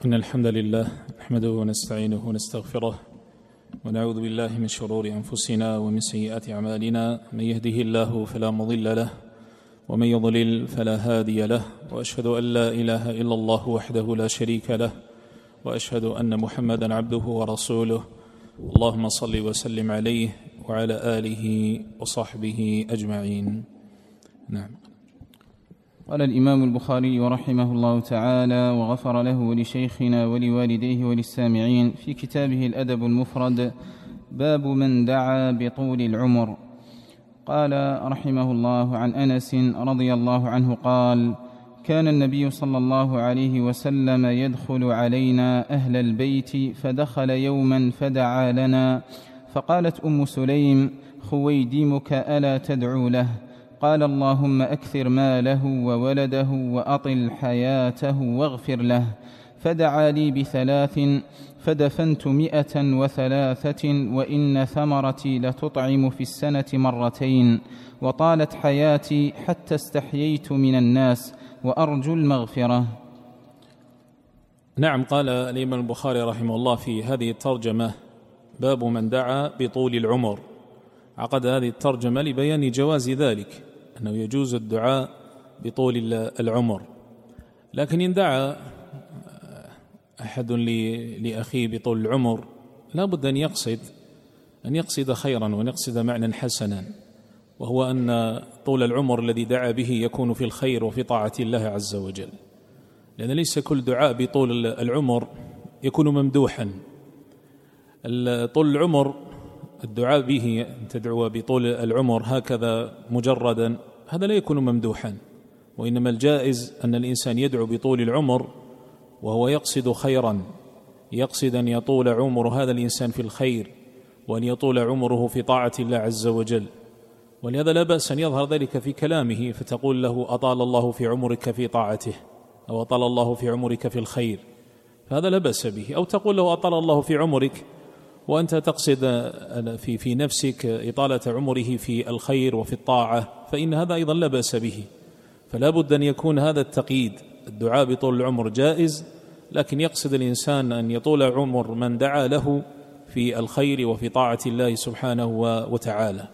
إن الحمد لله نحمده ونستعينه ونستغفره ونعوذ بالله من شرور أنفسنا ومن سيئات أعمالنا. من يهده الله فلا مضل له ومن يضلل فلا هادي له، وأشهد أن لا إله إلا الله وحده لا شريك له، وأشهد أن محمدا عبده ورسوله. اللهم صل وسلم عليه وعلى آله وصحبه أجمعين. نعم. قال الإمام البخاري رحمه الله تعالى وغفر له ولشيخنا ولوالديه وللسامعين في كتابه الأدب المفرد: باب من دعا بطول العمر. قال رحمه الله: عن أنس رضي الله عنه قال: كان النبي صلى الله عليه وسلم يدخل علينا أهل البيت، فدخل يوما فدعا لنا، فقالت أم سليم: خويدمك ألا تدعو له؟ قال: اللهم أكثر ماله وولده وأطل حياته واغفر له. فدعا لي بثلاث، فدفنت 103، وإن ثمرتي لتطعم في السنة مرتين، وطالت حياتي حتى استحييت من الناس، وأرجو المغفرة. نعم. قال الإمام البخاري رحمه الله في هذه الترجمة: باب من دعا بطول العمر. عقد هذه الترجمة لبيان جواز ذلك، أنه يجوز الدعاء بطول العمر. لكن إن دعا أحد لأخيه بطول العمر لا بد أن يقصد خيرا وأن يقصد معنى حسنا، وهو أن طول العمر الذي دعا به يكون في الخير وفي طاعة الله عز وجل، لأن ليس كل دعاء بطول العمر يكون ممدوحا. طول العمر الدعاء به أن تدعو بطول العمر هكذا مجردا هذا لا يكون ممدوحا، وإنما الجائز أن الإنسان يدعو بطول العمر وهو يقصد خيرا، يقصد أن يطول عمر هذا الإنسان في الخير، وأن يطول عمره في طاعة الله عز وجل. ولهذا لا بأس أن يظهر ذلك في كلامه، فتقول له: أطال الله في عمرك في طاعته، أو أطال الله في عمرك في الخير، فهذا لا بأس به. أو تقول له: أطال الله في عمرك وأنت تقصد في نفسك إطالة عمره في الخير وفي الطاعة، فإن هذا أيضا لا بأس به. فلا بد أن يكون هذا التقييد. الدعاء بطول العمر جائز، لكن يقصد الإنسان أن يطول عمر من دعا له في الخير وفي طاعة الله سبحانه وتعالى.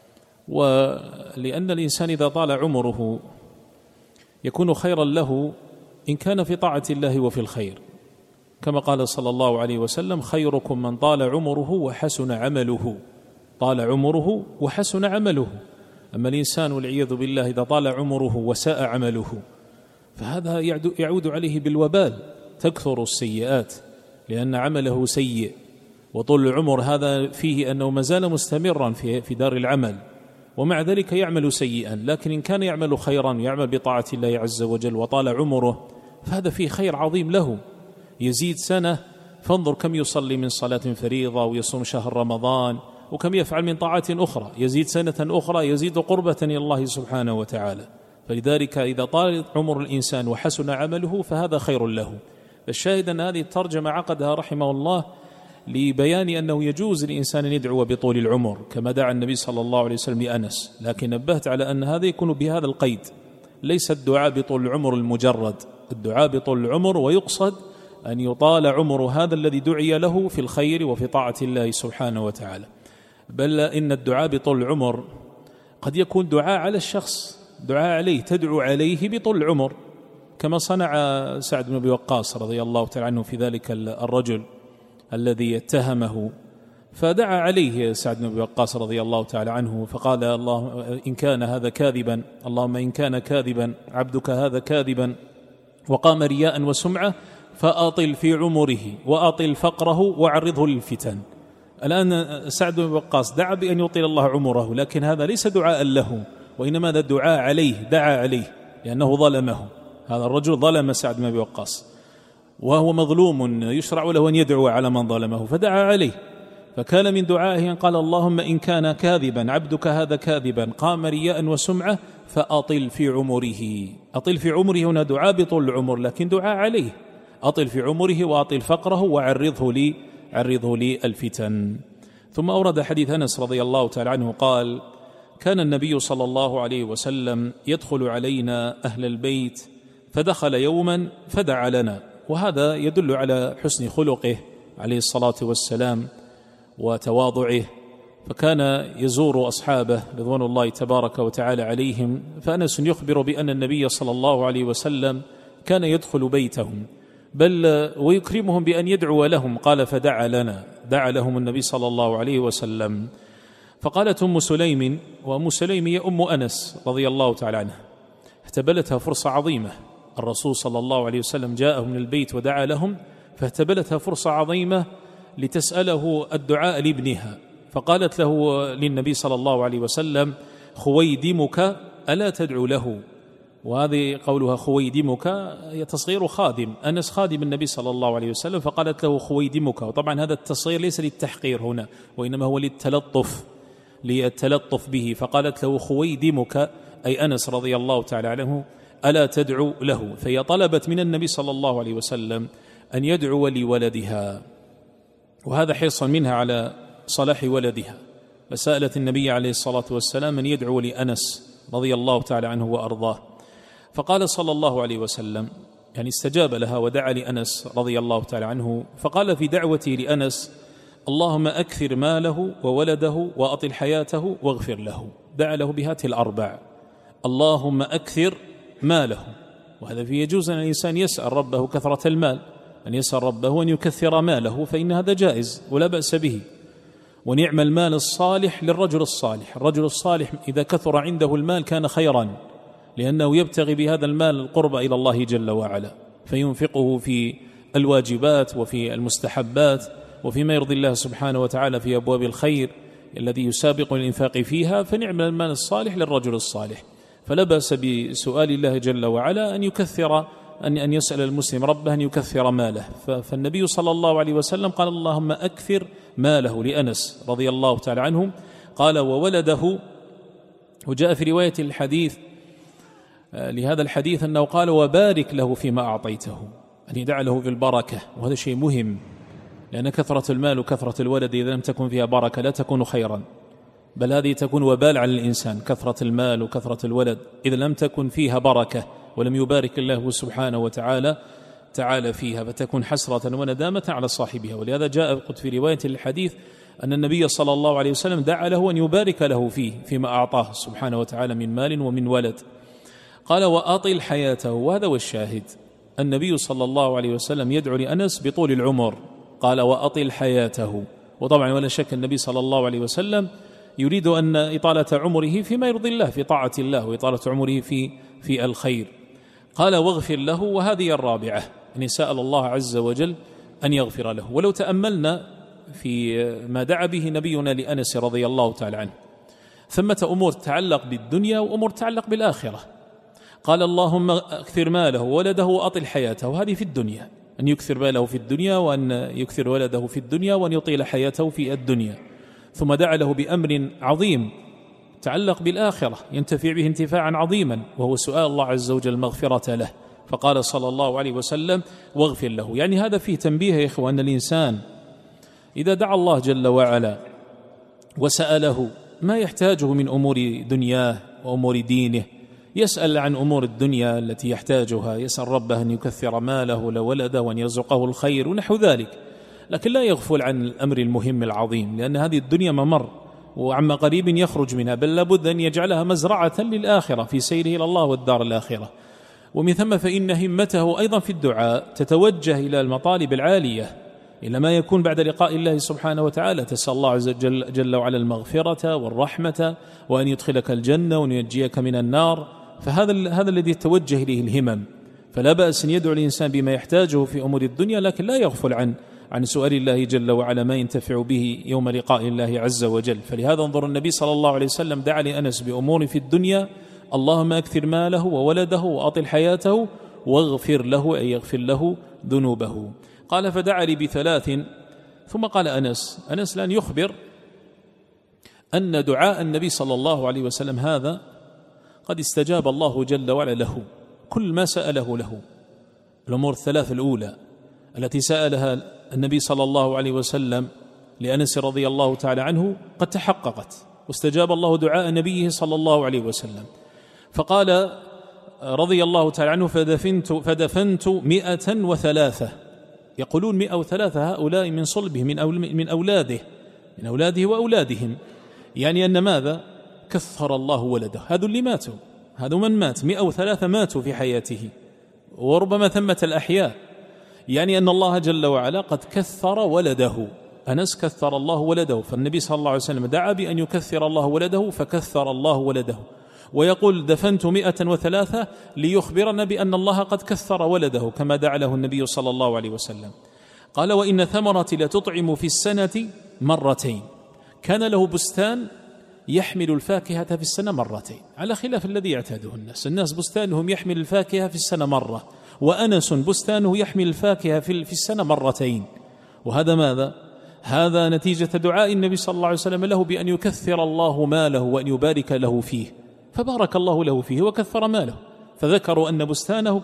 ولأن الإنسان إذا طال عمره يكون خيرا له إن كان في طاعة الله وفي الخير، كما قال صلى الله عليه وسلم: خيركم من طال عمره وحسن عمله. طال عمره وحسن عمله. أما الإنسان والعياذ بالله إذا طال عمره وساء عمله فهذا يعود عليه بالوبال، تكثر السيئات لأن عمله سيء. وطول العمر هذا فيه أنه ما زال مستمرا في دار العمل، ومع ذلك يعمل سيئا. لكن إن كان يعمل خيرا يعمل بطاعة الله عز وجل وطال عمره فهذا فيه خير عظيم له، يزيد سنة. فانظر كم يصلي من صلاة فريضة ويصوم شهر رمضان، وكم يفعل من طاعات أخرى، يزيد سنة أخرى، يزيد قربة إلى الله سبحانه وتعالى. فلذلك إذا طال عمر الإنسان وحسن عمله فهذا خير له. فالشاهد أن هذه الترجمة عقدها رحمه الله لبيان أنه يجوز للإنسان أن يدعو بطول العمر كما دعا النبي صلى الله عليه وسلم لأنس، لكن نبهت على أن هذا يكون بهذا القيد، ليس الدعاء بطول العمر المجرد. الدعاء بطول العمر ويقصد أن يطال عمر هذا الذي دعي له في الخير وفي طاعة الله سبحانه وتعالى. بل إن الدعاء بطول العمر قد يكون دعاء على الشخص، دعاء عليه، تدعو عليه بطول العمر، كما صنع سعد بن أبي وقاص رضي الله تعالى عنه في ذلك الرجل الذي اتهمه، فدعا عليه سعد بن أبي وقاص رضي الله تعالى عنه فقال: اللهم إن كان هذا كاذبا، اللهم إن كان كاذبا عبدك هذا كاذبا وقام رياء وسمعة، فأطل في عمره وأطل فقره وعرضه للفتن. الآن سعد بن وقاص دعا بأن يطيل الله عمره، لكن هذا ليس دعاء له، وإنما هذا دعاء عليه، دعا عليه لأنه ظلمه. هذا الرجل ظلم سعد بن وقاص وهو مظلوم، يشرع له أن يدعو على من ظلمه، فدعا عليه. فكان من دعائه أن قال: اللهم إن كان كاذبا عبدك هذا كاذبا قام رياء وسمعة فأطل في عمره. أطل في عمره هنا دعاء بطول العمر، لكن دعاء عليه: أطل في عمره وأطل فقره وعرضه لي الفتن. ثم أورد حديث أنس رضي الله تعالى عنه قال: كان النبي صلى الله عليه وسلم يدخل علينا أهل البيت، فدخل يوما فدعا لنا، وهذا يدل على حسن خلقه عليه الصلاة والسلام وتواضعه، فكان يزور أصحابه رضوان الله تبارك وتعالى عليهم. فأنس يخبر بأن النبي صلى الله عليه وسلم كان يدخل بيتهم بل ويكرمهم بأن يدعو لهم. قال فدعا لنا، دعا لهم النبي صلى الله عليه وسلم. فقالت أم سليم، وأم سليم هي أم أنس رضي الله تعالى عنها، اهتبلتها فرصة عظيمة. الرسول صلى الله عليه وسلم جاءهم من البيت ودعا لهم، فاهتبلتها فرصة عظيمة لتسأله الدعاء لابنها، فقالت له للنبي صلى الله عليه وسلم خويدمك ألا تدعو له. وهذه قولها خويدمك هي تصغير خادم، أنس خادم النبي صلى الله عليه وسلم، فقالت له خويدمك. وطبعا هذا التصغير ليس للتحقير هنا، وإنما هو للتلطف به، فقالت له خويدمك أي أنس رضي الله تعالى عنه ألا تدعو له. فهي طلبت من النبي صلى الله عليه وسلم أن يدعو لولدها، وهذا حرصا منها على صلاح ولدها، فسألت النبي عليه الصلاة والسلام أن يدعو لأنس رضي الله تعالى عنه وأرضاه. فقال صلى الله عليه وسلم، يعني استجاب لها ودعا لأنس رضي الله تعالى عنه، فقال في دعوته لأنس اللهم أكثر ماله وولده وأطل حياته واغفر له. دعا له بهذه الأربع: اللهم أكثر ماله، وهذا فيه يجوز أن الإنسان يسأل ربه كثرة المال، أن يسأل ربه أن يكثر ماله، فإن هذا جائز ولا بأس به. ونعم المال الصالح للرجل الصالح، الرجل الصالح إذا كثر عنده المال كان خيرا، لأنه يبتغي بهذا المال القرب إلى الله جل وعلا، فينفقه في الواجبات وفي المستحبات وفيما يرضي الله سبحانه وتعالى في أبواب الخير الذي يسابق الإنفاق فيها. فنعم المال الصالح للرجل الصالح، فلا بأس بسؤال الله جل وعلا أن يكثر، أن يسأل المسلم ربه أن يكثر ماله. فالنبي صلى الله عليه وسلم قال اللهم أكثر ماله لأنس رضي الله تعالى عنه. قال وولده، وجاء في رواية الحديث لهذا الحديث أنه قال وبارك له فيما أعطيته، أن يدعى له بالبركة، وهذا شيء مهم، لأن كثرة المال وكثرة الولد إذا لم تكن فيها بركة لا تكون خيرا، بل هذه تكون وبال على الإنسان. كثرة المال وكثرة الولد إذا لم تكن فيها بركة ولم يبارك الله سبحانه وتعالى فيها، فتكون حسرة وندامة على صاحبها. ولهذا جاء في رواية الحديث أن النبي صلى الله عليه وسلم دعا له أن يبارك له فيما أعطاه سبحانه وتعالى من مال ومن ولد. قال وأطل حياته، وهذا هو الشاهد، النبي صلى الله عليه وسلم يدعو لأنس بطول العمر، قال وأطل حياته. وطبعا ولا شك النبي صلى الله عليه وسلم يريد أن إطالة عمره فيما يرضي الله في طاعة الله، وإطالة عمره في الخير. قال واغفر له، وهذه الرابعة، أن سأل الله عز وجل أن يغفر له. ولو تأملنا في ما دعا به نبينا لأنس رضي الله تعالى عنه، ثمة أمور تتعلق بالدنيا وأمور تتعلق بالآخرة. قال اللهم أكثر ماله وولده وأطل حياته، وهذه في الدنيا، أن يكثر ماله في الدنيا، وأن يكثر ولده في الدنيا، وأن يطيل حياته في الدنيا. ثم دعا له بأمر عظيم تعلق بالآخرة ينتفع به انتفاعا عظيما، وهو سؤال الله عز وجل المغفرة له، فقال صلى الله عليه وسلم واغفر له. يعني هذا فيه تنبيه يا إخوة، أن الإنسان إذا دعا الله جل وعلا وسأله ما يحتاجه من أمور دنياه وأمور دينه، يسأل عن أمور الدنيا التي يحتاجها، يسأل ربه أن يكثر ماله ولولده وأن يرزقه الخير ونحو ذلك، لكن لا يغفل عن الأمر المهم العظيم، لأن هذه الدنيا ممر وعما قريب يخرج منها، بل لابد أن يجعلها مزرعة للآخرة في سيره إلى الله والدار الآخرة. ومن ثم فإن همته أيضا في الدعاء تتوجه إلى المطالب العالية، إلى ما يكون بعد لقاء الله سبحانه وتعالى. تسأل الله عز وجل جل وعلا المغفرة والرحمة، وأن يدخلك الجنة وأن ينجيك من النار. فهذا الذي يتوجه إليه الهمم. فلا بأس أن يدعو الإنسان بما يحتاجه في أمور الدنيا، لكن لا يغفل عن سؤال الله جل وعلا ما ينتفع به يوم لقاء الله عز وجل. فلهذا انظر النبي صلى الله عليه وسلم دعا لأنس بأمور في الدنيا: اللهم أكثر ماله وولده وأطل حياته واغفر له، أي يغفر له ذنوبه. قال فدعا لي بثلاث، ثم قال أنس لن يخبر أن دعاء النبي صلى الله عليه وسلم هذا قد استجاب الله جل وعلا له كل ما سأله له. الأمور الثلاث الأولى التي سألها النبي صلى الله عليه وسلم لأنس رضي الله تعالى عنه قد تحققت، واستجاب الله دعاء نبيه صلى الله عليه وسلم. فقال رضي الله تعالى عنه فدفنت 103. يقولون 103 هؤلاء من صلبه من أولاده وأولادهم، يعني أن ماذا؟ كثر الله ولده. هذا اللي ماتوا، هذا من مات 103 ماتوا في حياته، وربما ثمة الأحياء، يعني أن الله جل وعلا قد كثر ولده. أنس كثر الله ولده، فالنبي صلى الله عليه وسلم دعا بأن يكثر الله ولده فكثر الله ولده. ويقول دفنت 103 ليخبرنا بأن الله قد كثر ولده كما دعا له النبي صلى الله عليه وسلم. قال وإن ثمرتي لتطعم في السنة مرتين. كان له بستان يحمل الفاكهة في السنة مرتين، على خلاف الذي يعتاده الناس بستانهم يحمل الفاكهة في السنة مرة، وأنس بستانه يحمل الفاكهة في السنة مرتين. وهذا ماذا؟ هذا نتيجة دعاء النبي صلى الله عليه وسلم له بأن يكثر الله ماله وأن يبارك له فيه، فبارك الله له فيه وكثر ماله. فذكروا أن بستانه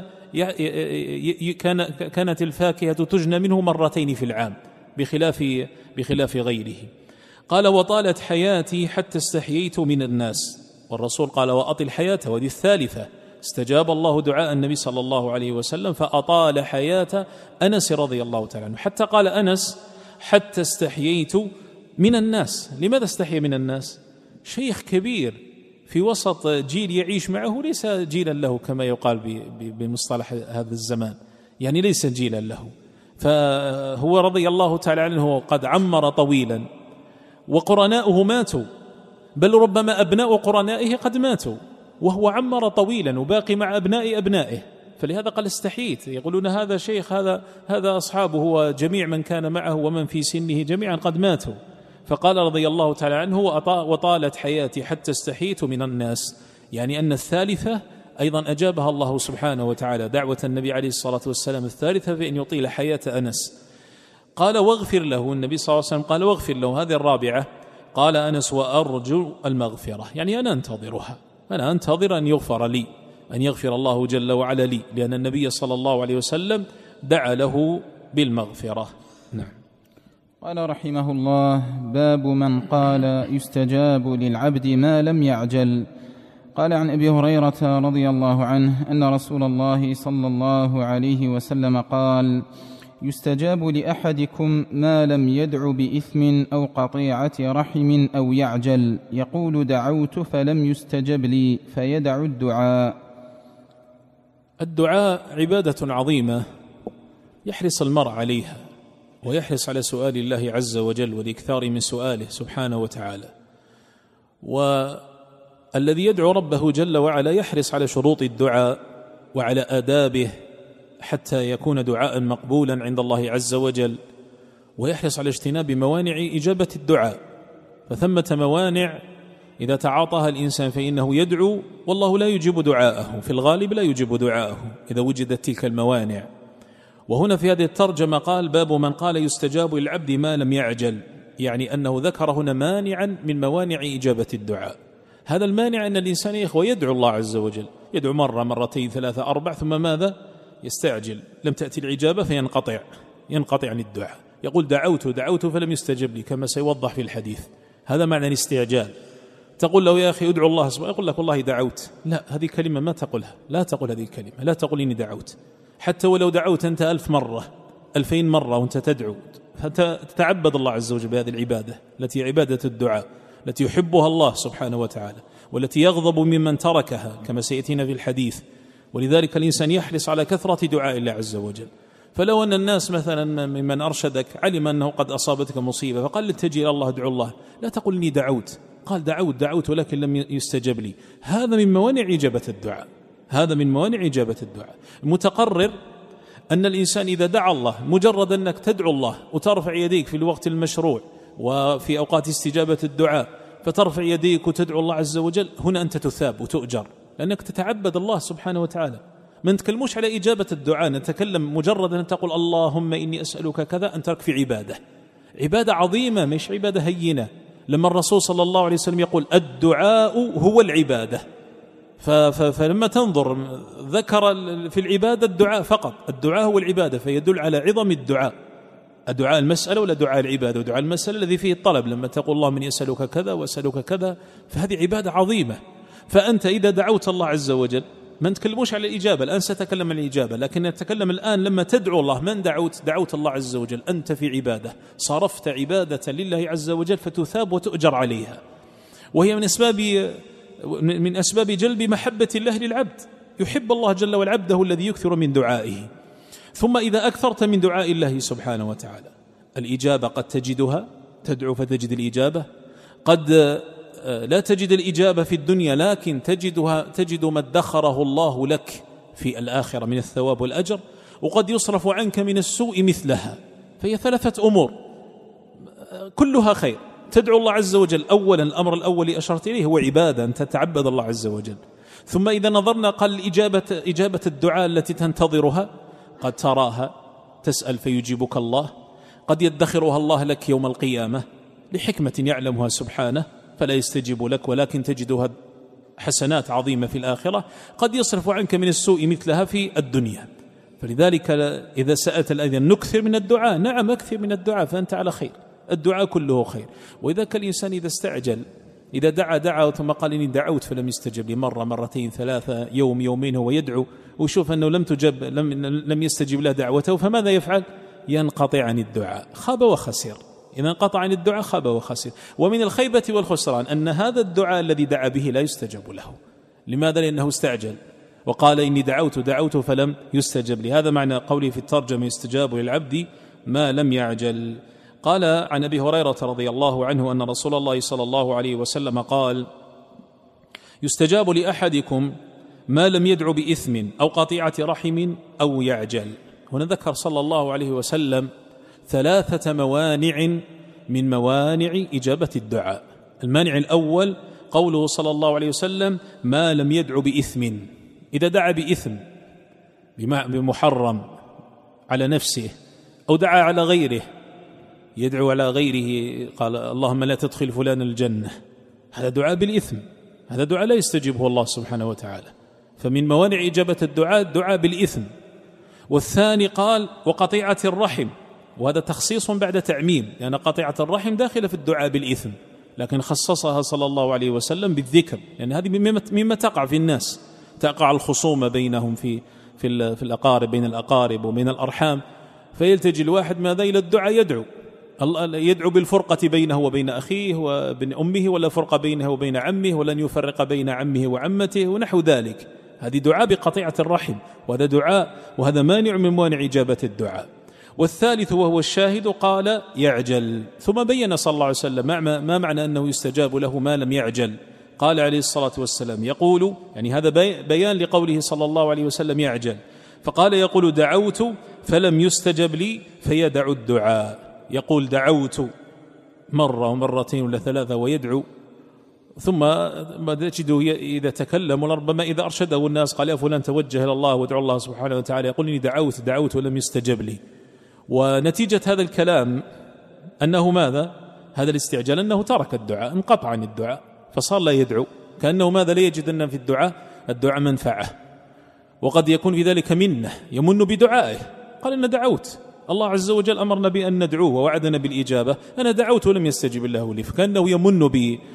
كانت الفاكهة تجنى منه مرتين في العام بخلاف غيره. قال وطالت حياتي حتى استحييت من الناس. والرسول قال وأطل حياة، وهذه الثالثة. استجاب الله دعاء النبي صلى الله عليه وسلم فأطال حياة أنس رضي الله تعالى عنه، حتى قال أنس حتى استحييت من الناس. لماذا استحيي من الناس؟ شيخ كبير في وسط جيل يعيش معه، ليس جيلا له كما يقال بمصطلح هذا الزمان، يعني ليس جيلا له. فهو رضي الله تعالى عنه قد عمر طويلا، وقرناؤه ماتوا، بل ربما أبناء قرنائه قد ماتوا، وهو عمر طويلا وباقي مع أبنائه. فلهذا قال استحييت. يقولون هذا شيخ، هذا أصحابه وجميع من كان معه ومن في سنه جميعا قد ماتوا. فقال رضي الله تعالى عنه وطالت حياتي حتى استحييت من الناس، يعني أن الثالثة أيضا أجابها الله سبحانه وتعالى، دعوة النبي عليه الصلاة والسلام الثالثة بأن يطيل حياة أنس. قال واغفر له، النبي صلى الله عليه وسلم قال واغفر له. هذه الرابعة. قال أنس وأرجو المغفرة، يعني أنا أنتظرها، أنا أنتظر أن يغفر لي، أن يغفر الله جل وعلا لي، لأن النبي صلى الله عليه وسلم دعا له بالمغفرة. نعم. قال رحمه الله باب من قال يستجاب للعبد ما لم يعجل. قال عن أبي هريرة رضي الله عنه أن رسول الله صلى الله عليه وسلم قال يستجاب لأحدكم ما لم يدع بإثم أو قطيعة رحم أو يعجل، يقول دعوت فلم يستجب لي فيدع الدعاء. الدعاء عبادة عظيمة يحرص المرء عليها، ويحرص على سؤال الله عز وجل والإكثار من سؤاله سبحانه وتعالى. والذي يدعو ربه جل وعلا يحرص على شروط الدعاء وعلى آدابه حتى يكون دعاء مقبولا عند الله عز وجل، ويحرص على اجتناب موانع إجابة الدعاء. فثمة موانع إذا تعاطاها الإنسان فإنه يدعو والله لا يجيب دعاءه، في الغالب لا يجيب دعاءه إذا وجدت تلك الموانع. وهنا في هذه الترجمة قال باب من قال يستجاب للعبد ما لم يعجل، يعني أنه ذكر هنا مانعا من موانع إجابة الدعاء. هذا المانع أن الإنسان يا إخوة يدعو الله عز وجل، يدعو مرة مرتين ثلاثة أربع، ثم ماذا؟ يستعجل، لم تأتي الإجابة فينقطع عن الدعاء، يقول دعوت فلم يستجب لي، كما سيوضح في الحديث. هذا معنى الاستعجال. تقول له يا أخي ادعو الله سبحانه، يقول لك والله دعوت. لا، هذه كلمة ما تقولها، لا تقول هذه الكلمة، لا تقول إني دعوت. حتى ولو دعوت أنت 1000 مرة 2000 مرة وأنت تدعو، فتتعبد الله عز وجل بهذه العبادة التي عبادة الدعاء، التي يحبها الله سبحانه وتعالى، والتي يغضب ممن تركها كما سيأتينا في الحديث. ولذلك الإنسان يحرص على كثرة دعاء الله عز وجل. فلو أن الناس مثلا ممن أرشدك علم أنه قد أصابتك مصيبة فقال لتجي إلى الله ادعو الله، لا تقول إني دعوت، قال دعوت ولكن لم يستجب لي. هذا من موانع إجابة الدعاء، هذا من موانع إجابة الدعاء. المتقرر أن الإنسان إذا دعا الله، مجرد أنك تدعو الله وترفع يديك في الوقت المشروع وفي أوقات استجابة الدعاء، فترفع يديك وتدعو الله عز وجل، هنا أنت تثاب وتؤجر، لأنك تتعبد الله سبحانه وتعالى. ما نتكلموش على إجابة الدعاء، نتكلم مجرد أن تقول اللهم إني أسألك كذا، أن ترك في عبادة عظيمة، مش عبادة هينة. لما الرسول صلى الله عليه وسلم يقول الدعاء هو العبادة، فلما تنظر ذكر في العبادة الدعاء فقط، الدعاء هو العبادة، فيدل على عظم الدعاء المسألة ولا دعاء العبادة. ودعاء المسألة الذي فيه الطلب، لما تقول اللهم إني أسألك كذا وأسألك كذا، فهذه عبادة عظيمة. فأنت إذا دعوت الله عز وجل ما نتكلموش على الإجابة الآن، سأتكلم عن الإجابة، لكن نتكلم الآن لما تدعو الله. من دعوت الله عز وجل، أنت في عبادة، صرفت عبادة لله عز وجل فتثاب وتؤجر عليها، وهي من أسباب جلب محبة الله للعبد. يحب الله جل وعلا عبده الذي يكثر من دعائه. ثم إذا أكثرت من دعاء الله سبحانه وتعالى، الإجابة قد تجدها، تدعو فتجد الإجابة، قد لا تجد الإجابة في الدنيا لكن تجد ما ادخره الله لك في الآخرة من الثواب والأجر، وقد يصرف عنك من السوء مثلها. فهي 3 أمور كلها خير. تدعو الله عز وجل، أولا الأمر الأول أشرت إليه هو عبادة، أن تتعبد الله عز وجل. ثم إذا نظرنا قال إجابة الدعاء التي تنتظرها، قد تراها تسأل فيجيبك الله، قد يدخرها الله لك يوم القيامة لحكمة يعلمها سبحانه فلا يستجيب لك، ولكن تجدها حسنات عظيمة في الآخرة، قد يصرف عنك من السوء مثلها في الدنيا. فلذلك إذا سألت الآن نكثر من الدعاء، نعم أكثر من الدعاء فأنت على خير، الدعاء كله خير. وإذا كان الإنسان إذا استعجل، إذا دعا ثم قال إني دعوت فلم يستجب لي مرة مرتين ثلاثة يوم يومين، هو يدعو ويشوف أنه لم يستجب له دعوته، فماذا يفعل؟ ينقطع عن الدعاء، خاب وخسر. إذا انقطع عن الدعاء خاب وخسر. ومن الخيبة والخسران أن هذا الدعاء الذي دعا به لا يستجب له. لماذا؟ لأنه استعجل وقال إني دعوت فلم يستجب لي. هذا معنى قوله في الترجمة يستجاب للعبد ما لم يعجل. قال عن أبي هريرة رضي الله عنه أن رسول الله صلى الله عليه وسلم قال يستجاب لأحدكم ما لم يدع بإثم أو قطيعة رحم أو يعجل. هنا ذكر صلى الله عليه وسلم 3 موانع من موانع إجابة الدعاء. المانع الأول قوله صلى الله عليه وسلم ما لم يدع بإثم. إذا دعا بإثم بمحرم على نفسه أو دعا على غيره، يدعو على غيره قال اللهم لا تدخل فلان الجنة، هذا دعاء بالإثم، هذا دعاء لا يستجيبه الله سبحانه وتعالى. فمن موانع إجابة الدعاء الدعاء بالإثم. والثاني قال وقطيعة الرحم، وهذا تخصيص بعد تعميم، لأن قطيعة الرحم داخلة في الدعاء بالإثم، لكن خصصها صلى الله عليه وسلم بالذكر، لأن هذه مما تقع في الناس، تقع الخصومة بينهم في الأقارب، بين الأقارب وبين الأرحام، فيلتجي الواحد ماذا إلى الدعاء، يدعو بالفرقة بينه وبين أخيه وبين أمه، ولا فرقة بينه وبين عمه، ولن يفرق بين عمه وعمته ونحو ذلك. هذه دعاء بقطيعة الرحم، وهذا دعاء، وهذا مانع من موانع إجابة الدعاء. والثالث وهو الشاهد قال يعجل. ثم بين صلى الله عليه وسلم ما معنى أنه يستجاب له ما لم يعجل. قال عليه الصلاة والسلام يقول، يعني هذا بيان لقوله صلى الله عليه وسلم يعجل، فقال يقول دعوت فلم يستجب لي فيدع الدعاء. يقول دعوت مرة ومرتين ولا 3 ويدعو، ثم ما تجده إذا تكلم وربما إذا أرشده الناس قال يا فلان توجه إلى الله وادعو الله سبحانه وتعالى، يقول إني دعوت ولم يستجب لي. ونتيجة هذا الكلام أنه ماذا؟ هذا الاستعجال أنه ترك الدعاء، انقطع عن الدعاء، فصار لا يدعو، كأنه ماذا؟ لا يجد أن في الدعاء منفعة. وقد يكون في ذلك منه، يمن بدعائه، قال إن دعوت، الله عز وجل أمرنا بأن ندعوه ووعدنا بالإجابة، أنا دعوت ولم يستجب الله لي، فكأنه يمن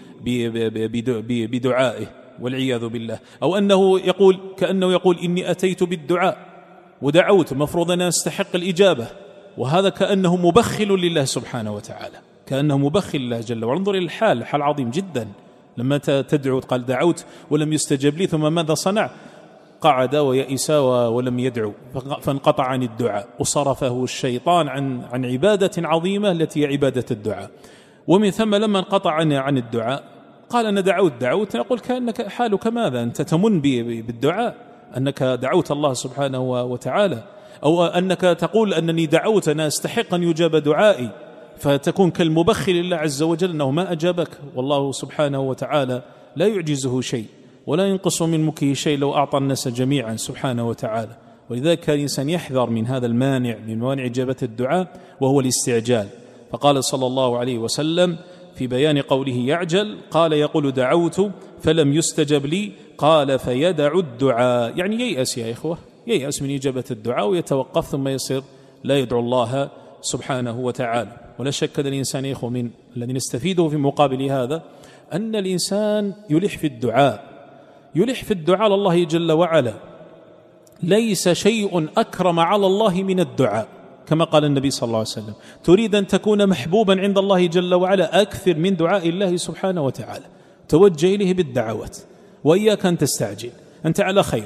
بدعائه والعياذ بالله. أو أنه كأنه يقول إني أتيت بالدعاء ودعوت، مفروض أن أستحق الإجابة، وهذا كأنه مبخل لله سبحانه وتعالى، كأنه مبخل لله جل وعلا. انظر الحال، حال عظيم جدا لما تدعو، قال دعوت ولم يستجب لي، ثم ماذا صنع؟ قعد ويئس ولم يدعو، فانقطع عن الدعاء، وصرفه الشيطان عن عبادة عظيمة التي هي عبادة الدعاء. ومن ثم لما انقطع عن الدعاء قال أنا دعوت، نقول كأنك حالك ماذا؟ أنت تمن بالدعاء، أنك دعوت الله سبحانه وتعالى، أو أنك تقول أنني دعوت، أنا أستحق أن يجاب دعائي، فتكون كالمبخل لله عز وجل أنه ما أجابك، والله سبحانه وتعالى لا يعجزه شيء ولا ينقص من ملكه شيء لو أعطى الناس جميعا سبحانه وتعالى. ولذلك كان الإنسان يحذر من هذا المانع من موانع إجابة الدعاء، وهو الاستعجال. فقال صلى الله عليه وسلم في بيان قوله يعجل، قال يقول دعوت فلم يستجب لي، قال فيدع الدعاء، يعني ييأس يا إخوة، ييأس من إجابة الدعاء ويتوقف، ثم يصير لا يدعو الله سبحانه وتعالى. ولا شك أن الإنسان يا إخوة من الذي نستفيده في مقابل هذا أن الإنسان يلح في الدعاء، يلح في الدعاء على الله جل وعلا. ليس شيء أكرم على الله من الدعاء، كما قال النبي صلى الله عليه وسلم: تريد أن تكون محبوبا عند الله جل وعلا، أكثر من دعاء الله سبحانه وتعالى، توجه إليه بالدعوات، وإياك أن تستعجل، أنت على خير.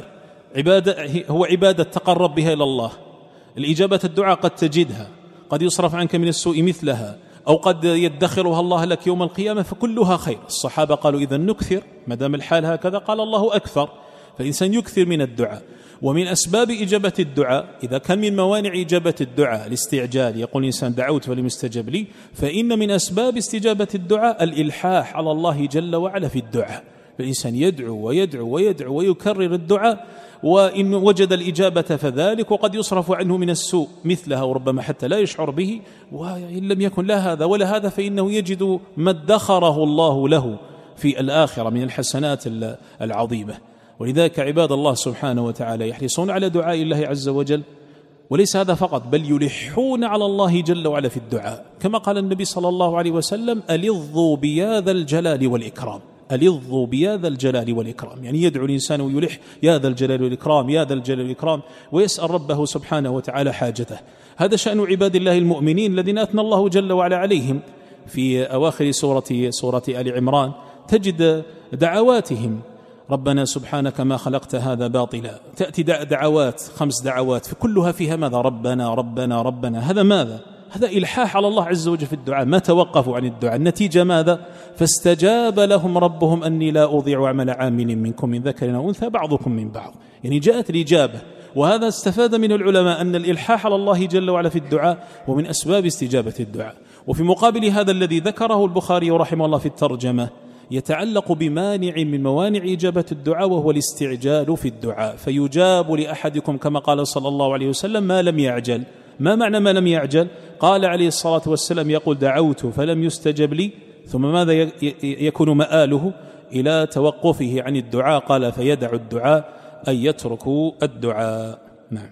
هو عبادة تقرب بها إلى الله. الإجابة الدعاء قد تجدها، قد يصرف عنك من السوء مثلها، أو قد يدخرها الله لك يوم القيامة، فكلها خير. الصحابة قالوا: إذا نكثر، ما دام الحال هكذا، قال الله أكثر. فالإنسان يكثر من الدعاء. ومن أسباب إجابة الدعاء، إذا كان من موانع إجابة الدعاء الاستعجال، يقول الإنسان: دعوت فلم يستجب لي، فإن من أسباب استجابة الدعاء الإلحاح على الله جل وعلا في الدعاء. فالإنسان يدعو ويدعو ويدعو ويكرر الدعاء، وإن وجد الإجابة فذلك، وقد يصرف عنه من السوء مثلها، وربما حتى لا يشعر به. وإن لم يكن لا هذا ولا هذا، فإنه يجد ما ادخره الله له في الآخرة من الحسنات العظيمة. ولذلك عباد الله سبحانه وتعالى يحرصون على دعاء الله عز وجل، وليس هذا فقط، بل يلحون على الله جل وعلا في الدعاء، كما قال النبي صلى الله عليه وسلم: ألظوا بيا الجلال والإكرام. ألظوا بيا الجلال والإكرام، يعني يدعو الإنسان ويلح: يا ذا الجلال والإكرام، يا ذا الجلال والإكرام، ويسأل ربه سبحانه وتعالى حاجته. هذا شأن عباد الله المؤمنين الذين أثنى الله جل وعلا عليهم في أواخر سورة آل عمران. تجد دعواتهم: ربنا سبحانك ما خلقت هذا باطلا. تأتي دعوات، 5 دعوات، فكلها فيها ماذا؟ ربنا ربنا ربنا. هذا ماذا؟ هذا إلحاح على الله عز وجل في الدعاء، ما توقفوا عن الدعاء. النتيجة ماذا؟ فاستجاب لهم ربهم أني لا أضيع عمل عامل منكم من ذكر أو أنثى بعضكم من بعض. يعني جاءت الإجابة. وهذا استفاد من العلماء أن الإلحاح على الله جل وعلا في الدعاء ومن أسباب استجابة الدعاء. وفي مقابل هذا الذي ذكره البخاري رحمه الله في الترجمة يتعلق بمانع من موانع إجابة الدعاء، وهو الاستعجال في الدعاء. فيجاب لأحدكم كما قال صلى الله عليه وسلم: ما لم يعجل. ما معنى ما لم يعجل؟ قال عليه الصلاة والسلام: يقول: دعوت فلم يستجب لي، ثم ماذا يكون مآله؟ إلى توقفه عن الدعاء. قال: فيدع الدعاء، أي يترك الدعاء. نعم.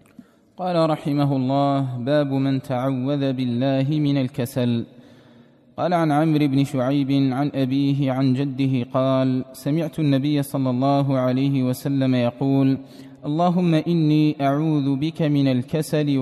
قال رحمه الله: باب من تعوذ بالله من الكسل. قال عن عمرو بن شعيب عن أبيه عن جده قال: سمعت النبي صلى الله عليه وسلم يقول: اللهم إني أعوذ بك من الكسل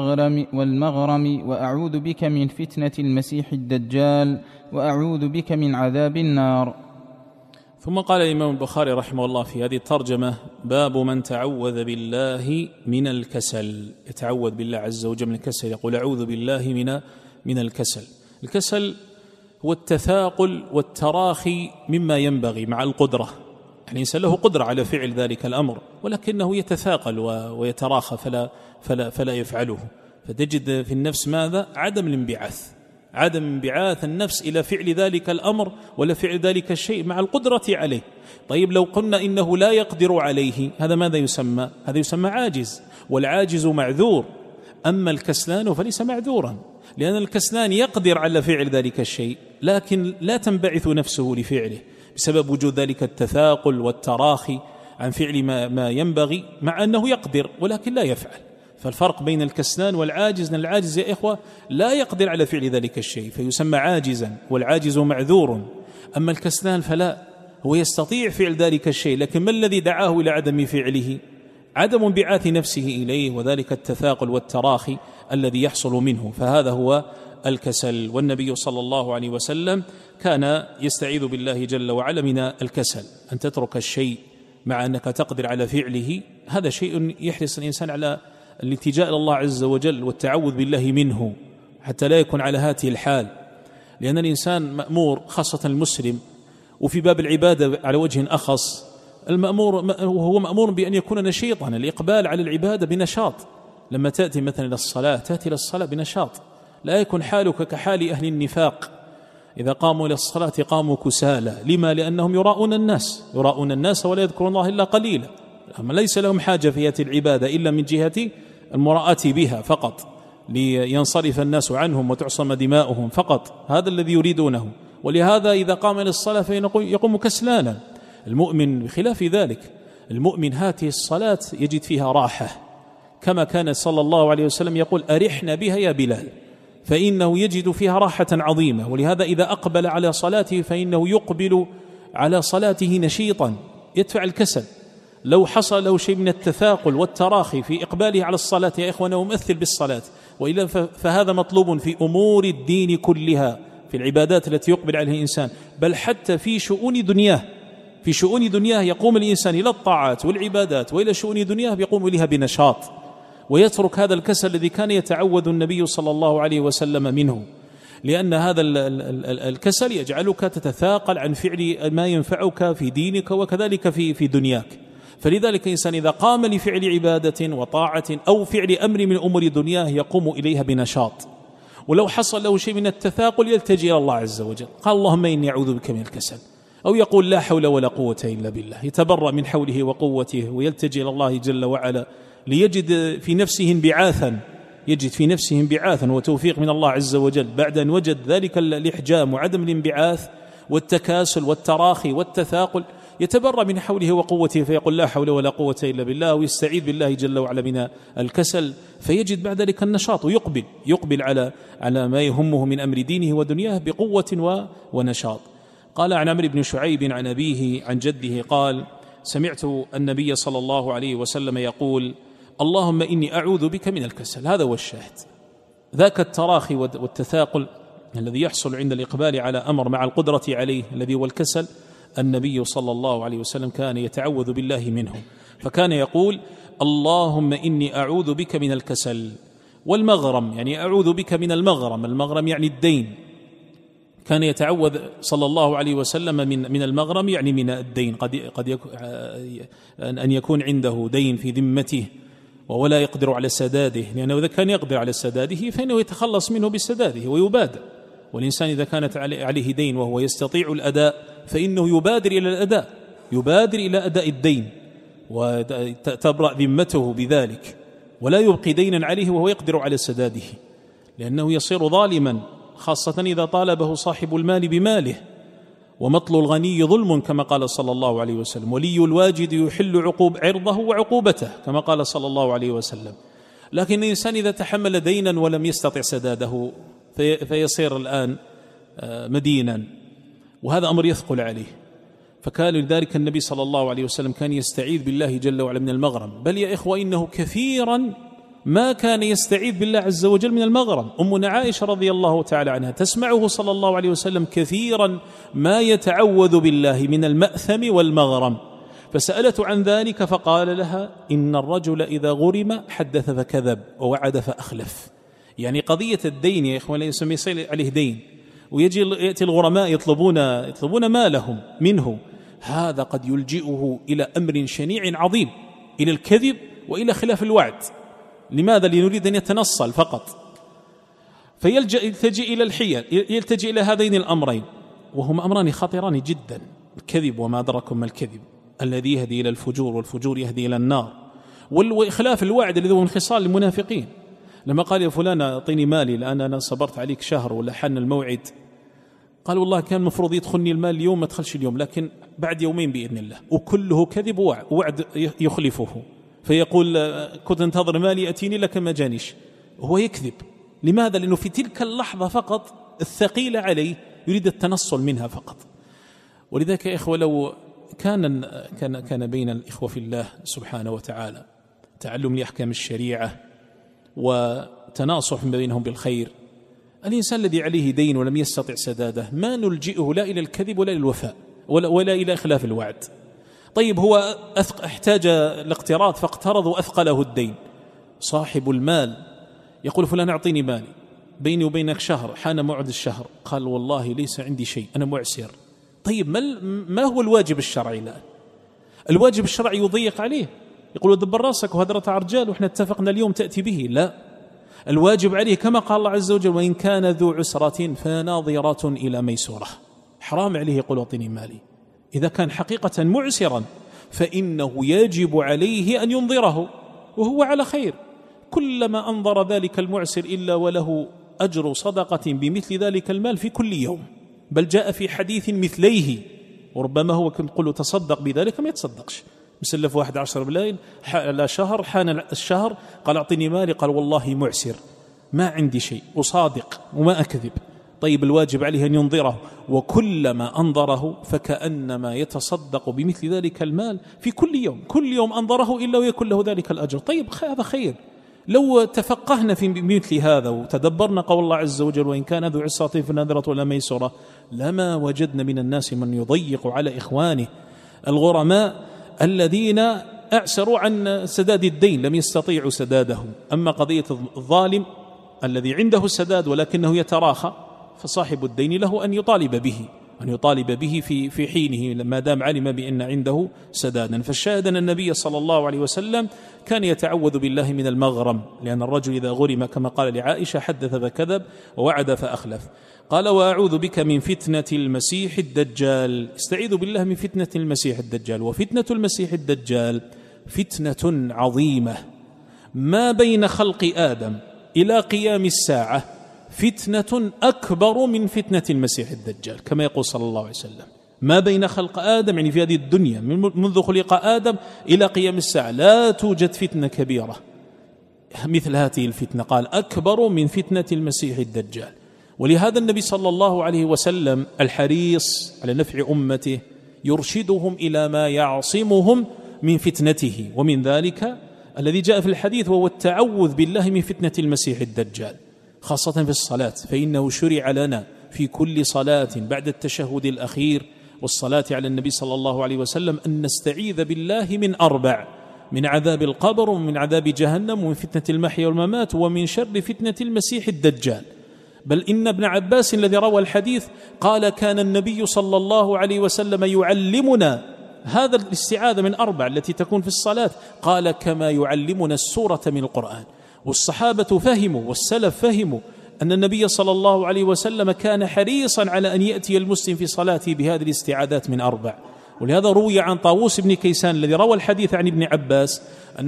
والمغرم وأعوذ بك من فتنة المسيح الدجال وأعوذ بك من عذاب النار. ثم قال الإمام البخاري رحمه الله في هذه الترجمة: باب من تعوذ بالله من الكسل. يتعوذ بالله عز وجل من الكسل، يقول: أعوذ بالله من الكسل. الكسل هو التثاقل والتراخي مما ينبغي مع القدرة. يعني الإنسان له قدرة على فعل ذلك الأمر، ولكنه يتثاقل ويتراخى فلا يفعله. فتجد في النفس ماذا؟ عدم الانبعاث، عدم انبعاث النفس إلى فعل ذلك الأمر ولا فعل ذلك الشيء مع القدرة عليه. طيب لو قلنا إنه لا يقدر عليه، هذا ماذا يسمى؟ هذا يسمى عاجز، والعاجز معذور. أما الكسلان فليس معذورا، لأن الكسلان يقدر على فعل ذلك الشيء لكن لا تنبعث نفسه لفعله بسبب وجود ذلك التثاقل والتراخي عن فعل ما ينبغي، مع أنه يقدر ولكن لا يفعل. فالفرق بين الكسلان والعاجز أن العاجز يا إخوة لا يقدر على فعل ذلك الشيء فيسمى عاجزا، والعاجز معذور. أما الكسلان فلا، هو يستطيع فعل ذلك الشيء، لكن ما الذي دعاه إلى عدم فعله؟ عدم انبعاث نفسه إليه، وذلك التثاقل والتراخي الذي يحصل منه، فهذا هو الكسل. والنبي صلى الله عليه وسلم كان يستعيذ بالله جل وعلا من الكسل، أن تترك الشيء مع أنك تقدر على فعله. هذا شيء يحرص الإنسان على الالتجاء إلى الله عز وجل والتعوذ بالله منه حتى لا يكون على هذه الحال، لأن الإنسان مأمور، خاصة المسلم، وفي باب العبادة على وجه أخص، هو مأمور بأن يكون نشيطا، الإقبال على العبادة بنشاط. لما تأتي مثلا إلى الصلاة تأتي إلى الصلاة بنشاط، لا يكون حالك كحال أهل النفاق إذا قاموا إلى الصلاة قاموا كسالى. لما؟ لأنهم يراؤون الناس ولا يذكرون الله إلا قليلا، أما ليس لهم حاجة في هذه العبادة إلا من جهة المراءة بها فقط، لينصرف الناس عنهم وتعصم دماؤهم فقط، هذا الذي يريدونه. ولهذا إذا قام إلى الصلاة يقوم كسلانا. المؤمن بخلاف ذلك، المؤمن هذه الصلاة يجد فيها راحة، كما كان صلى الله عليه وسلم يقول: أرحنا بها يا بلال، فإنه يجد فيها راحة عظيمة. ولهذا إذا أقبل على صلاته فإنه يقبل على صلاته نشيطا، يدفع الكسل. لو حصل له شيء من التثاقل والتراخي في إقباله على الصلاة يا إخوانا وممثل بالصلاة، وإلا فهذا مطلوب في أمور الدين كلها، في العبادات التي يقبل عليها الإنسان، بل حتى في شؤون دنياه. في شؤون دنياه يقوم الإنسان إلى الطاعات والعبادات، وإلى شؤون دنياه يقوم إليها بنشاط، ويترك هذا الكسل الذي كان يتعوذ النبي صلى الله عليه وسلم منه، لأن هذا الكسل يجعلك تتثاقل عن فعل ما ينفعك في دينك وكذلك في دنياك. فلذلك الإنسان إذا قام لفعل عبادة وطاعة أو فعل أمر من أمور دنياه يقوم إليها بنشاط، ولو حصل له شيء من التثاقل يلتجئ إلى الله عز وجل، قال اللهم إني أعوذ بك من الكسل، أو يقول لا حول ولا قوة إلا بالله، يتبرأ من حوله وقوته ويلتجئ إلى الله جل وعلا ليجد في نفسه انبعاثا، يجد في نفسه انبعاثا وتوفيق من الله عز وجل بعد أن وجد ذلك الإحجام وعدم الانبعاث والتكاسل والتراخي والتثاقل، يتبرأ من حوله وقوته فيقول لا حول ولا قوة إلا بالله، ويستعيذ بالله جل وعلا من الكسل، فيجد بعد ذلك النشاط ويقبل على ما يهمه من أمر دينه ودنياه بقوة ونشاط. قال عن عمرو بن شعيب عن أبيه عن جده قال سمعت النبي صلى الله عليه وسلم يقول اللهم إني أعوذ بك من الكسل. هذا هو الشاهد، ذاك التراخي والتثاقل الذي يحصل عند الإقبال على أمر مع القدرة عليه الذي هو الكسل، النبي صلى الله عليه وسلم كان يتعوذ بالله منه، فكان يقول اللهم إني أعوذ بك من الكسل والمغرم، يعني أعوذ بك من المغرم يعني الدين، كان يتعوذ صلى الله عليه وسلم من المغرم يعني من الدين، قد أن يكون عنده دين في ذمته ولا يقدر على سداده، لأنه إذا كان يقدر على سداده فإنه يتخلص منه بسداده ويبادر، والإنسان إذا كانت عليه دين وهو يستطيع الأداء فإنه يبادر إلى أداء الدين وتبرأ ذمته بذلك، ولا يبقي دينا عليه وهو يقدر على سداده، لأنه يصير ظالما، خاصة إذا طالبه صاحب المال بماله، ومطل الغني ظلم كما قال صلى الله عليه وسلم، ولي الواجد يحل عرضه وعقوبته كما قال صلى الله عليه وسلم. لكن الإنسان إذا تحمل دينا ولم يستطع سداده فيصير الآن مدينا، وهذا أمر يثقل عليه. فكان لذلك النبي صلى الله عليه وسلم كان يستعيذ بالله جل وعلا من المغرم، بل يا إخوة إنه كثيرا ما كان يستعيذ بالله عز وجل من المغرم. أمنا عائشة رضي الله تعالى عنها تسمعه صلى الله عليه وسلم كثيرا ما يتعوذ بالله من المأثم والمغرم، فسألت عن ذلك فقال لها إن الرجل إذا غرم حدث فكذب ووعد فأخلف. يعني قضية الدين يا إخوان يصير عليه دين ويأتي الغرماء يطلبون مالهم منه، هذا قد يلجئه إلى أمر شنيع عظيم، إلى الكذب وإلى خلاف الوعد. لماذا؟ لنريد أن يتنصل فقط، يلتجئ إلى الحيل، يلتجئ إلى هذين الأمرين، وهما أمران خطيران جدا، الكذب وما أدراكم ما الكذب الذي يهدي إلى الفجور، والفجور يهدي إلى النار، وإخلاف الوعد الذي هو من خصال المنافقين. لما قال يا فلان أعطيني مالي الآن أنا صبرت عليك شهر ولا حن الموعد، قال والله كان مفروض يدخلني المال اليوم ما دخلش اليوم، لكن بعد يومين بإذن الله، وكله كذب ووعد يخلفه، فيقول كنت انتظر مالي يأتيني لكن ما جانيش، هو يكذب. لماذا؟ لأنه في تلك اللحظة فقط الثقيلة عليه يريد التنصل منها فقط. ولذلك يا إخوة لو كان بين الإخوة في الله سبحانه وتعالى تعلم لأحكام الشريعة وتناصح بينهم بالخير، الإنسان الذي عليه دين ولم يستطع سداده ما نلجئه لا إلى الكذب ولا إلى الوفاء ولا إلى إخلاف الوعد. طيب هو احتاج الاقتراض فاقترض وأثقله الدين، صاحب المال يقول فلان أعطيني مالي، بيني وبينك شهر، حان موعد الشهر، قال والله ليس عندي شيء أنا معسر. طيب ما هو الواجب الشرعي الآن؟ الواجب الشرعي يضيق عليه، يقول دبر راسك وهذا رتع رجال وإحنا اتفقنا اليوم تأتي به، لا، الواجب عليه كما قال الله عز وجل وإن كان ذو عسرة فناظرة إلى ميسورة، حرام عليه يقول أعطيني مالي. إذا كان حقيقة معسرا فإنه يجب عليه أن ينظره وهو على خير، كلما أنظر ذلك المعسر إلا وله أجر صدقة بمثل ذلك المال في كل يوم، بل جاء في حديث مثليه، وربما هو كنت قل تصدق بذلك ما يتصدقش، مسلف واحد 10 بالليل لا شهر، حان الشهر قال أعطيني مالي، قال والله معسر ما عندي شيء، أصادق وما أكذب، طيب الواجب عليه أن ينظره، وكلما أنظره فكأنما يتصدق بمثل ذلك المال في كل يوم أنظره إلا ويكون له ذلك الأجر. طيب هذا خير. لو تفقهنا في مثل هذا وتدبرنا قول الله عز وجل وإن كان ذو عسرة فنذرة ولا ميسرة، لما وجدنا من الناس من يضيق على إخوانه الغرماء الذين أعسروا عن سداد الدين، لم يستطيعوا سداده. أما قضية الظالم الذي عنده السداد ولكنه يتراخى، فصاحب الدين له أن يطالب به في حينه ما دام علم بأن عنده سدادا. فالشاهد أن النبي صلى الله عليه وسلم كان يتعوذ بالله من المغرم، لأن الرجل إذا غرم كما قال لعائشة حدث فكذب ووعد فأخلف. قال وأعوذ بك من فتنة المسيح الدجال. استعيذ بالله من فتنة المسيح الدجال. وفتنة المسيح الدجال فتنة عظيمة، ما بين خلق آدم إلى قيام الساعة فتنة أكبر من فتنة المسيح الدجال، كما يقول صلى الله عليه وسلم ما بين خلق آدم، يعني في هذه الدنيا منذ خلق آدم إلى قيام الساعة لا توجد فتنة كبيرة مثل هذه الفتنة، قال أكبر من فتنة المسيح الدجال. ولهذا النبي صلى الله عليه وسلم الحريص على نفع أمته يرشدهم إلى ما يعصمهم من فتنته، ومن ذلك الذي جاء في الحديث وهو التعوذ بالله من فتنة المسيح الدجال، خاصة في الصلاة، فإنه شرع لنا في كل صلاة بعد التشهد الأخير والصلاة على النبي صلى الله عليه وسلم أن نستعيذ بالله من 4: من عذاب القبر ومن عذاب جهنم ومن فتنة المحيا والممات ومن شر فتنة المسيح الدجال. بل إن ابن عباس الذي روى الحديث قال كان النبي صلى الله عليه وسلم يعلمنا هذا الاستعاذة من 4 التي تكون في الصلاة، قال كما يعلمنا السورة من القرآن. والصحابة فهموا والسلف فهموا أن النبي صلى الله عليه وسلم كان حريصا على أن يأتي المسلم في صلاته بهذه الاستعاذات من 4. ولهذا روي عن طاووس بن كيسان الذي روى الحديث عن ابن عباس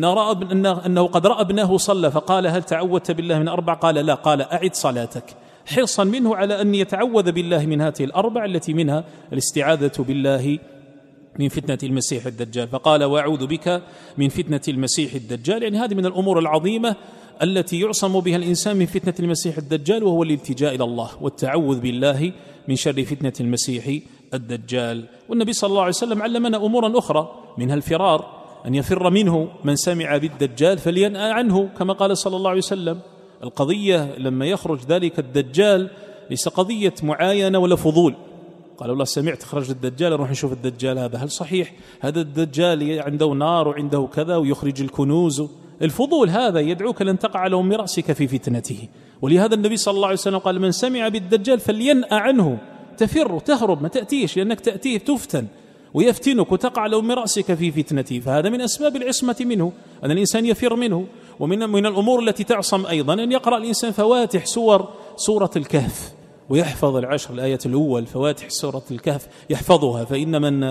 أنه قد رأى ابنه صلى فقال هل تعوذت بالله من 4؟ قال لا، قال أعد صلاتك، حرصا منه على أن يتعوذ بالله من هذه 4 التي منها الاستعاذة بالله من فتنة المسيح الدجال. فقال وأعوذ بك من فتنة المسيح الدجال، يعني هذه من الأمور العظيمة التي يعصم بها الإنسان من فتنة المسيح الدجال، وهو الالتجاء إلى الله والتعوذ بالله من شر فتنة المسيح الدجال. والنبي صلى الله عليه وسلم علمنا أمورا أخرى منها الفرار، أن يفر منه من سمع بالدجال فلينأى عنه كما قال صلى الله عليه وسلم. القضية لما يخرج ذلك الدجال ليس قضية معاينة ولا فضول، قال الله سمعت خرج الدجال نروح نشوف الدجال هذا، هل صحيح هذا الدجال عنده نار وعنده كذا ويخرج الكنوز؟ الفضول هذا يدعوك لن تقع له من رأسك في فتنته. ولهذا النبي صلى الله عليه وسلم قال من سمع بالدجال فلينأى عنه، تفر تهرب ما تأتيش، لأنك تأتيه تفتن ويفتنك وتقع له من رأسك في فتنته. فهذا من أسباب العصمة منه أن الإنسان يفر منه. ومن الأمور التي تعصم أيضا أن يقرأ الإنسان فواتح سورة الكهف ويحفظ 10 الآية الأول، فواتح سورة الكهف يحفظها، فإن من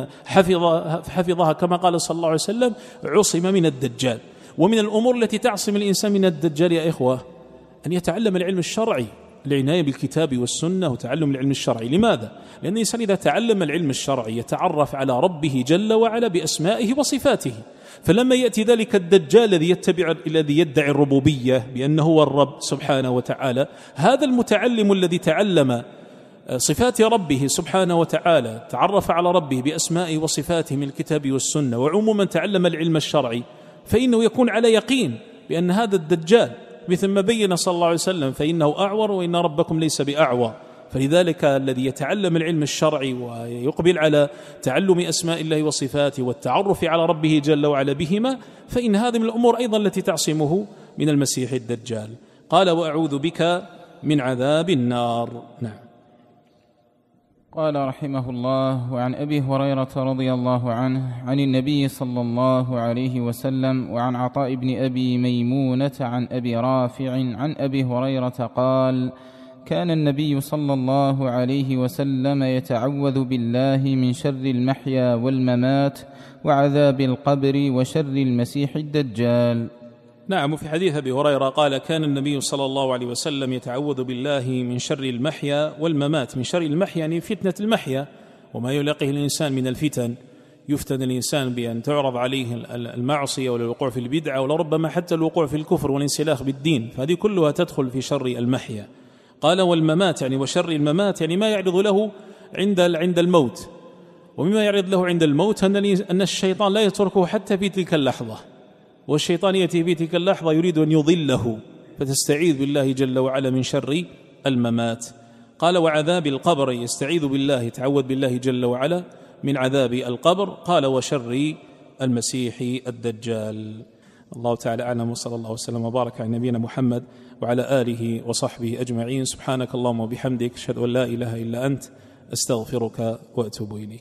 حفظها كما قال صلى الله عليه وسلم عصم من الدجال. ومن الأمور التي تعصم الإنسان من الدجال يا إخوة أن يتعلم العلم الشرعي، العناية بالكتاب والسنة وتعلم العلم الشرعي. لماذا؟ لأن الإنسان إذا تعلم العلم الشرعي يتعرف على ربه جل وعلا بأسمائه وصفاته. فلما يأتي ذلك الدجال الذي يدعي الربوبية بأنه هو الرب سبحانه وتعالى، هذا المتعلم الذي تعلم صفات ربه سبحانه وتعالى تعرف على ربه بأسمائه وصفاته من الكتاب والسنة، وعموما تعلم العلم الشرعي، فإنه يكون على يقين بأن هذا الدجال مثل ما بين صلى الله عليه وسلم فإنه أعور وإن ربكم ليس بأعور. فلذلك الذي يتعلم العلم الشرعي ويقبل على تعلم أسماء الله وصفاته والتعرف على ربه جل وعلا بهما، فإن هذه من الأمور أيضا التي تعصمه من المسيح الدجال. قال وأعوذ بك من عذاب النار. نعم. قال رحمه الله وعن أبي هريرة رضي الله عنه عن النبي صلى الله عليه وسلم وعن عطاء بن أبي ميمونة عن أبي رافع عن أبي هريرة قال كان النبي صلى الله عليه وسلم يتعوذ بالله من شر المحيا والممات وعذاب القبر وشر المسيح الدجال. نعم. وفي حديث أبي هريرة قال كان النبي صلى الله عليه وسلم يتعوذ بالله من شر المحيا والممات. من شر المحيا يعني فتنة المحيا وما يلاقيه الإنسان من الفتن، يفتن الإنسان بأن تعرض عليه المعصية والوقوع في البدعة ولربما حتى الوقوع في الكفر والانسلاخ بالدين، فهذه كلها تدخل في شر المحيا. قال والممات يعني وشر الممات يعني ما يعرض له عند الموت. ومما يعرض له عند الموت أن الشيطان لا يتركه حتى في تلك اللحظة، والشيطان يأتي في تلك اللحظة يريد أن يضله، فتستعيذ بالله جل وعلا من شر الممات. قال وعذاب القبر، يستعيذ بالله، يتعوذ بالله جل وعلا من عذاب القبر. قال وشر المسيح الدجال. الله تعالى أعلم، وصلى الله وسلم وبارك على نبينا محمد وعلى آله وصحبه أجمعين. سبحانك اللهم وبحمدك، أشهد أن لا إله إلا أنت، أستغفرك وأتوب إليك.